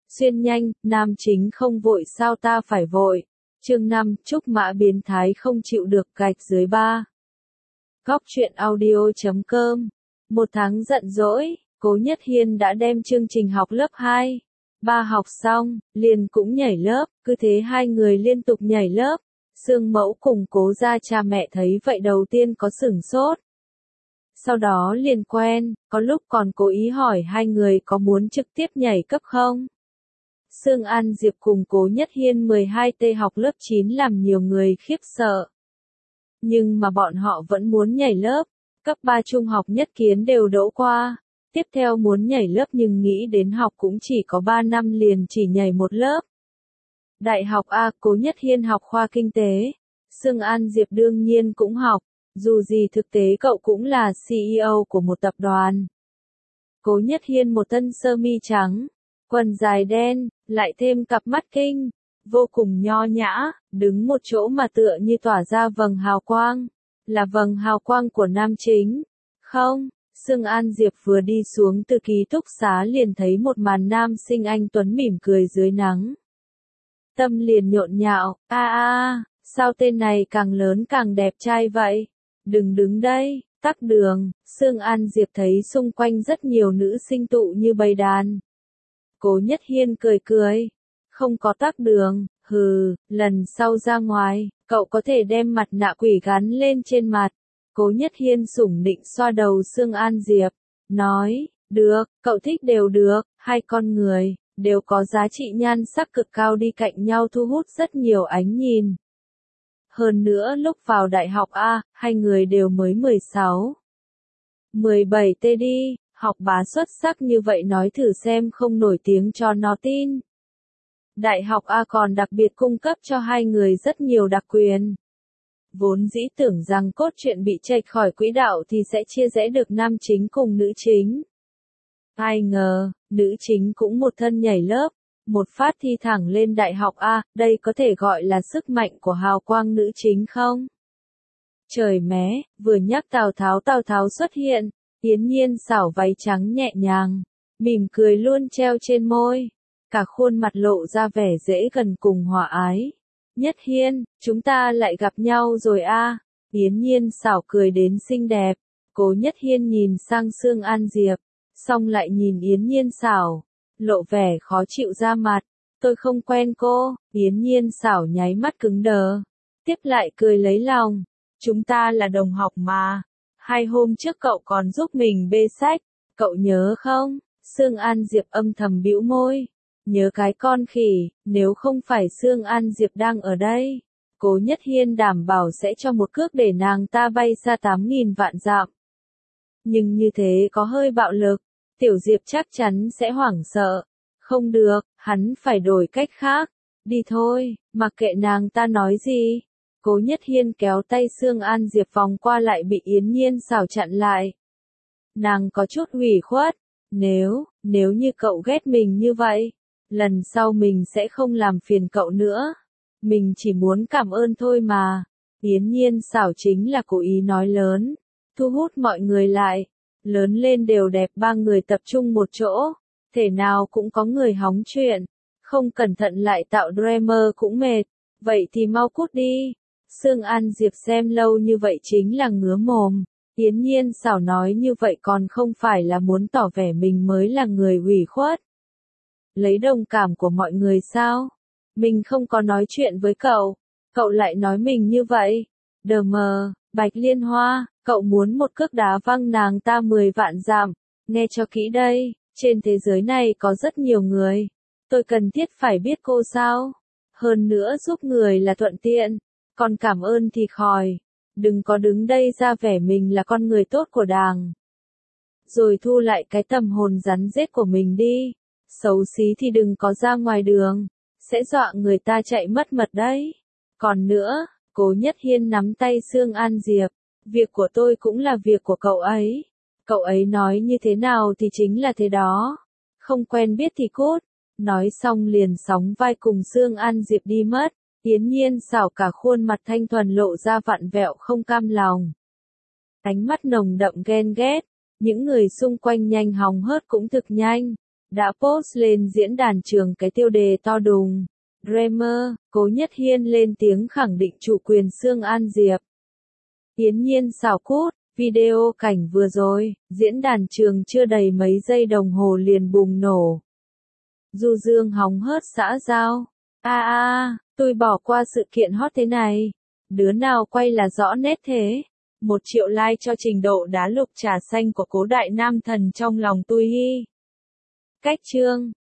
Xuyên nhanh, nam chính không vội sao ta phải vội. Chương 5, Trúc Mã biến thái không chịu được gạch dưới 3. Góc truyện audio.com. Một tháng giận dỗi, Cố Nhất Hiên đã đem chương trình học lớp 2, 3 học xong, liền cũng nhảy lớp, cứ thế hai người liên tục nhảy lớp. Sương Mẫu cùng Cố gia cha mẹ thấy vậy đầu tiên có sửng sốt. Sau đó liền quen, có lúc còn cố ý hỏi hai người có muốn trực tiếp nhảy cấp không. Sương An Diệp cùng Cố Nhất Hiên 12T học lớp 9 làm nhiều người khiếp sợ. Nhưng mà bọn họ vẫn muốn nhảy lớp, cấp 3 trung học nhất kiến đều đỗ qua. Tiếp theo muốn nhảy lớp nhưng nghĩ đến học cũng chỉ có 3 năm liền chỉ nhảy một lớp. Đại học A, Cố Nhất Hiên học khoa kinh tế. Sương An Diệp đương nhiên cũng học, dù gì thực tế cậu cũng là CEO của một tập đoàn. Cố Nhất Hiên một thân sơ mi trắng, quần dài đen, lại thêm cặp mắt kinh, vô cùng nho nhã, đứng một chỗ mà tựa như tỏa ra vầng hào quang, là vầng hào quang của nam chính. Không, Sương An Diệp vừa đi xuống từ ký túc xá liền thấy một màn nam sinh anh tuấn mỉm cười dưới nắng. Tâm liền nhộn nhạo, sao tên này càng lớn càng đẹp trai vậy? Đừng đứng đây, tắc đường. Sương An Diệp thấy xung quanh rất nhiều nữ sinh tụ như bầy đàn. Cố Nhất Hiên cười cười, không có tắc đường, hừ, lần sau ra ngoài, cậu có thể đem mặt nạ quỷ gắn lên trên mặt. Cố Nhất Hiên sủng nịnh xoa đầu Sương An Diệp, nói, được, cậu thích đều được, hai con người đều có giá trị nhan sắc cực cao đi cạnh nhau thu hút rất nhiều ánh nhìn. Hơn nữa lúc vào đại học A, hai người đều mới 16. 17T đi, học bá xuất sắc như vậy nói thử xem không nổi tiếng cho nó tin. Đại học A còn đặc biệt cung cấp cho hai người rất nhiều đặc quyền. Vốn dĩ tưởng rằng cốt truyện bị chệch khỏi quỹ đạo thì sẽ chia rẽ được nam chính cùng nữ chính. Ai ngờ, nữ chính cũng một thân nhảy lớp, một phát thi thẳng lên đại học A, đây có thể gọi là sức mạnh của hào quang nữ chính không? Trời mé, vừa nhắc Tào Tháo xuất hiện, Yến Nhiên xảo váy trắng nhẹ nhàng, mỉm cười luôn treo trên môi, cả khuôn mặt lộ ra vẻ dễ gần cùng hòa ái. Nhất Hiên, chúng ta lại gặp nhau rồi a. Yến Nhiên xảo cười đến xinh đẹp. Cố Nhất Hiên nhìn sang Sương An Diệp, xong lại nhìn Yến Nhiên xảo, lộ vẻ khó chịu ra mặt. Tôi không quen cô. Yến Nhiên xảo nháy mắt cứng đờ, tiếp lại cười lấy lòng. Chúng ta là đồng học mà. 2 hôm trước cậu còn giúp mình bê sách, cậu nhớ không? Sương An Diệp âm thầm bĩu môi. Nhớ cái con khỉ, nếu không phải Sương An Diệp đang ở đây, Cố Nhất Hiên đảm bảo sẽ cho một cước để nàng ta bay xa 8.000 vạn dặm. Nhưng như thế có hơi bạo lực, Tiểu Diệp chắc chắn sẽ hoảng sợ. Không được, hắn phải đổi cách khác. Đi thôi, mặc kệ nàng ta nói gì. Cố Nhất Hiên kéo tay Sương An Diệp vòng qua lại bị Yến Nhiên xảo chặn lại. Nàng có chút ủy khuất. Nếu như cậu ghét mình như vậy, lần sau mình sẽ không làm phiền cậu nữa. Mình chỉ muốn cảm ơn thôi mà. Yến Nhiên xảo chính là cố ý nói lớn, thu hút mọi người lại. Lớn lên đều đẹp, 3 người tập trung một chỗ, thể nào cũng có người hóng chuyện. Không cẩn thận lại tạo drama cũng mệt. Vậy thì mau cút đi. Sương An Diệp xem lâu như vậy chính là ngứa mồm. Yến Nhiên xảo nói như vậy còn không phải là muốn tỏ vẻ mình mới là người ủy khuất. Lấy đồng cảm của mọi người sao? Mình không có nói chuyện với cậu, cậu lại nói mình như vậy. Đờ mờ, Bạch Liên Hoa, cậu muốn một cước đá văng nàng ta 10 vạn dặm. Nghe cho kỹ đây, trên thế giới này có rất nhiều người. Tôi cần thiết phải biết cô sao? Hơn nữa giúp người là thuận tiện, còn cảm ơn thì khỏi. Đừng có đứng đây ra vẻ mình là con người tốt của đàng. Rồi thu lại cái tâm hồn rắn rết của mình đi. Xấu xí thì đừng có ra ngoài đường, sẽ dọa người ta chạy mất mật đấy. Còn nữa, Cố Nhất Hiên nắm tay Sương An Diệp, việc của tôi cũng là việc của cậu ấy. Cậu ấy nói như thế nào thì chính là thế đó. Không quen biết thì cút. Nói xong liền sóng vai cùng Sương An Diệp đi mất. Yến Nhiên xảo cả khuôn mặt thanh thuần lộ ra vặn vẹo không cam lòng. Ánh mắt nồng đậm ghen ghét. Những người xung quanh nhanh hóng hớt cũng thực nhanh. đã post lên diễn đàn trường cái tiêu đề to đùng. Dreamer, Cố Nhất Hiên lên tiếng khẳng định chủ quyền Sương An Diệp. Hiến nhiên xảo cút, video cảnh vừa rồi, diễn đàn trường chưa đầy mấy giây đồng hồ liền bùng nổ. Du Dương hóng hớt xã giao. Tôi bỏ qua sự kiện hot thế này. Đứa nào quay là rõ nét thế. 1 triệu like cho trình độ đá lục trà xanh của Cố Đại Nam Thần trong lòng tôi hi. Cách chương